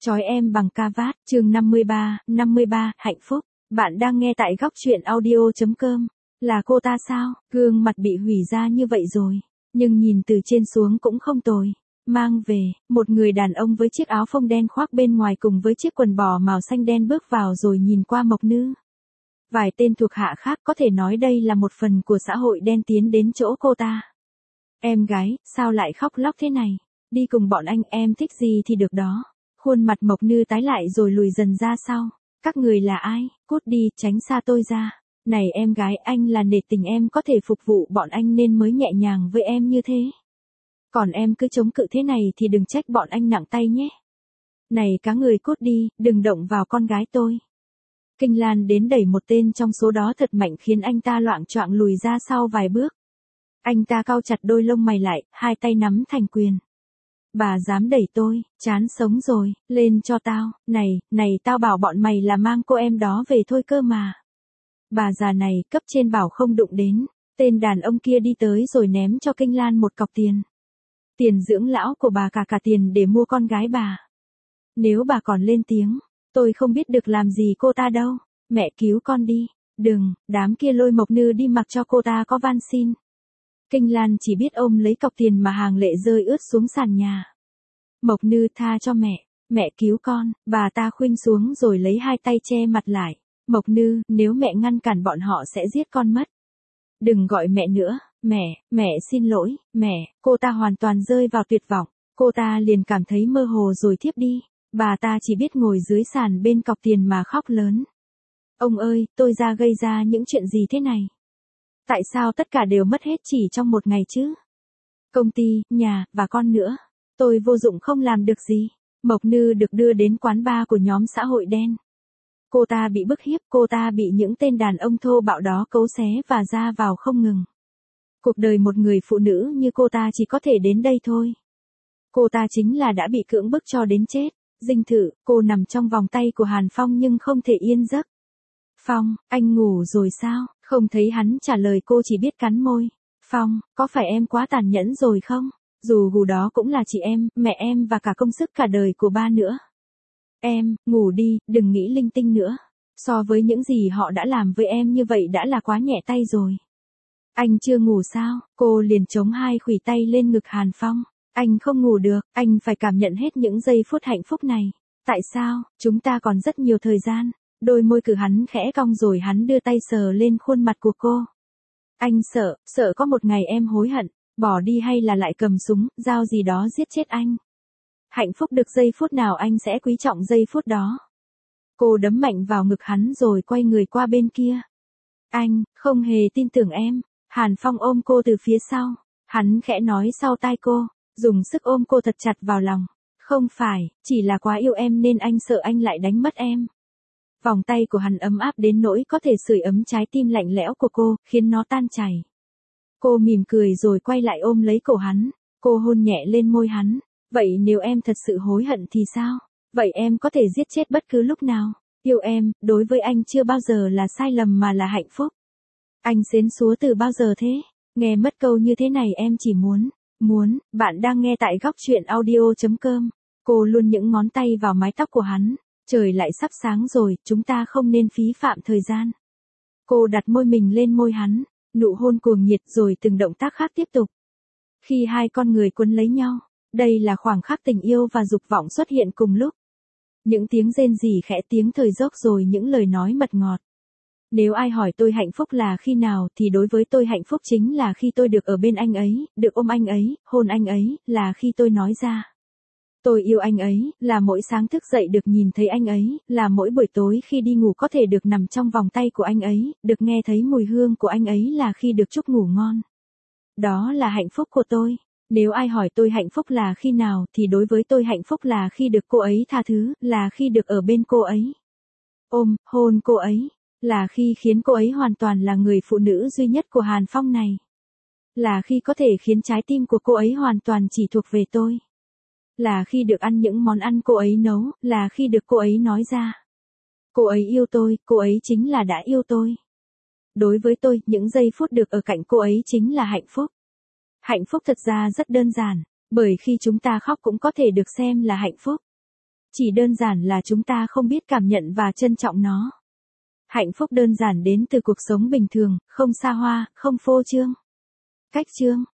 Trói em bằng ca vát, chương 53, hạnh phúc. Bạn đang nghe tại góc truyện audio.com. Là cô ta sao? Gương mặt bị hủy ra như vậy rồi. Nhưng nhìn từ trên xuống cũng không tồi. Mang về, một người đàn ông với chiếc áo phông đen khoác bên ngoài cùng với chiếc quần bò màu xanh đen bước vào rồi nhìn qua Mộc Nữ. Vài tên thuộc hạ khác có thể nói đây là một phần của xã hội đen tiến đến chỗ cô ta. Em gái, sao lại khóc lóc thế này? Đi cùng bọn anh, em thích gì thì được đó. Khuôn mặt Mộc Nữ tái lại rồi lùi dần ra sau. Các người là ai? Cút đi, tránh xa tôi ra. Này em gái, anh là nể tình em có thể phục vụ bọn anh nên mới nhẹ nhàng với em như thế. Còn em cứ chống cự thế này thì đừng trách bọn anh nặng tay nhé. Này cá người, cút đi, đừng động vào con gái tôi. Kinh Lan đến đẩy một tên trong số đó thật mạnh khiến anh ta loạng choạng lùi ra sau vài bước. Anh ta cau chặt đôi lông mày lại, hai tay nắm thành quyền. Bà dám đẩy tôi, chán sống rồi, lên cho tao, này, tao bảo bọn mày là mang cô em đó về thôi cơ mà. Bà già này, cấp trên bảo không đụng đến, tên đàn ông kia đi tới rồi ném cho Kinh Lan một cọc tiền. Tiền dưỡng lão của bà cả tiền để mua con gái bà. Nếu bà còn lên tiếng, tôi không biết được làm gì cô ta đâu, mẹ cứu con đi, đừng, đám kia lôi Mộc Nữ đi mặc cho cô ta có van xin. Kinh Lan chỉ biết ôm lấy cọc tiền mà hàng lệ rơi ướt xuống sàn nhà. Mộc Nữ, tha cho mẹ cứu con, bà ta khuỵu xuống rồi lấy hai tay che mặt lại. Mộc Nữ, nếu mẹ ngăn cản bọn họ sẽ giết con mất. Đừng gọi mẹ nữa, mẹ xin lỗi, cô ta hoàn toàn rơi vào tuyệt vọng, cô ta liền cảm thấy mơ hồ rồi thiếp đi, bà ta chỉ biết ngồi dưới sàn bên cọc tiền mà khóc lớn. Ông ơi, tôi gây ra những chuyện gì thế này? Tại sao tất cả đều mất hết chỉ trong một ngày chứ? Công ty, nhà, và con nữa. Tôi vô dụng không làm được gì. Mộc Nữ được đưa đến quán bar của nhóm xã hội đen. Cô ta bị bức hiếp, cô ta bị những tên đàn ông thô bạo đó cấu xé và ra vào không ngừng. Cuộc đời một người phụ nữ như cô ta chỉ có thể đến đây thôi. Cô ta chính là đã bị cưỡng bức cho đến chết. Dinh Thự, cô nằm trong vòng tay của Hàn Phong nhưng không thể yên giấc. Phong, anh ngủ rồi sao? Không thấy hắn trả lời, cô chỉ biết cắn môi. Phong, có phải em quá tàn nhẫn rồi không? Dù gù đó cũng là chị em, mẹ em và cả công sức cả đời của ba nữa. Em, ngủ đi, đừng nghĩ linh tinh nữa. So với những gì họ đã làm với em như vậy đã là quá nhẹ tay rồi. Anh chưa ngủ sao? Cô liền chống hai khuỷu tay lên ngực Hàn Phong. Anh không ngủ được, anh phải cảm nhận hết những giây phút hạnh phúc này. Tại sao? Chúng ta còn rất nhiều thời gian. Đôi môi của hắn khẽ cong rồi hắn đưa tay sờ lên khuôn mặt của cô. Anh sợ có một ngày em hối hận, bỏ đi hay là lại cầm súng, dao gì đó giết chết anh. Hạnh phúc được giây phút nào anh sẽ quý trọng giây phút đó. Cô đấm mạnh vào ngực hắn rồi quay người qua bên kia. Anh, không hề tin tưởng em. Hàn Phong ôm cô từ phía sau. Hắn khẽ nói sau tai cô, dùng sức ôm cô thật chặt vào lòng. Không phải, chỉ là quá yêu em nên anh sợ anh lại đánh mất em. Vòng tay của hắn ấm áp đến nỗi có thể sưởi ấm trái tim lạnh lẽo của cô, khiến nó tan chảy. Cô mỉm cười rồi quay lại ôm lấy cổ hắn. Cô hôn nhẹ lên môi hắn. Vậy nếu em thật sự hối hận thì sao? Vậy em có thể giết chết bất cứ lúc nào. Yêu em, đối với anh chưa bao giờ là sai lầm mà là hạnh phúc. Anh xến xúa từ bao giờ thế? Nghe mất câu như thế này em chỉ muốn. Bạn đang nghe tại góc truyện audio.com. Cô luôn những ngón tay vào mái tóc của hắn. Trời lại sắp sáng rồi, chúng ta không nên phí phạm thời gian. Cô đặt môi mình lên môi hắn, nụ hôn cuồng nhiệt rồi từng động tác khác tiếp tục. Khi hai con người quấn lấy nhau, đây là khoảng khắc tình yêu và dục vọng xuất hiện cùng lúc. Những tiếng rên rỉ khẽ, tiếng thời dốc rồi những lời nói mật ngọt. Nếu ai hỏi tôi hạnh phúc là khi nào thì đối với tôi hạnh phúc chính là khi tôi được ở bên anh ấy, được ôm anh ấy, hôn anh ấy, là khi tôi nói ra. Tôi yêu anh ấy, là mỗi sáng thức dậy được nhìn thấy anh ấy, là mỗi buổi tối khi đi ngủ có thể được nằm trong vòng tay của anh ấy, được nghe thấy mùi hương của anh ấy, là khi được chúc ngủ ngon. Đó là hạnh phúc của tôi. Nếu ai hỏi tôi hạnh phúc là khi nào thì đối với tôi hạnh phúc là khi được cô ấy tha thứ, là khi được ở bên cô ấy. Ôm, hôn cô ấy, là khi khiến cô ấy hoàn toàn là người phụ nữ duy nhất của Hàn Phong này. Là khi có thể khiến trái tim của cô ấy hoàn toàn chỉ thuộc về tôi. Là khi được ăn những món ăn cô ấy nấu, là khi được cô ấy nói ra. Cô ấy yêu tôi, cô ấy chính là đã yêu tôi. Đối với tôi, những giây phút được ở cạnh cô ấy chính là hạnh phúc. Hạnh phúc thật ra rất đơn giản, bởi khi chúng ta khóc cũng có thể được xem là hạnh phúc. Chỉ đơn giản là chúng ta không biết cảm nhận và trân trọng nó. Hạnh phúc đơn giản đến từ cuộc sống bình thường, không xa hoa, không phô trương. Cách chương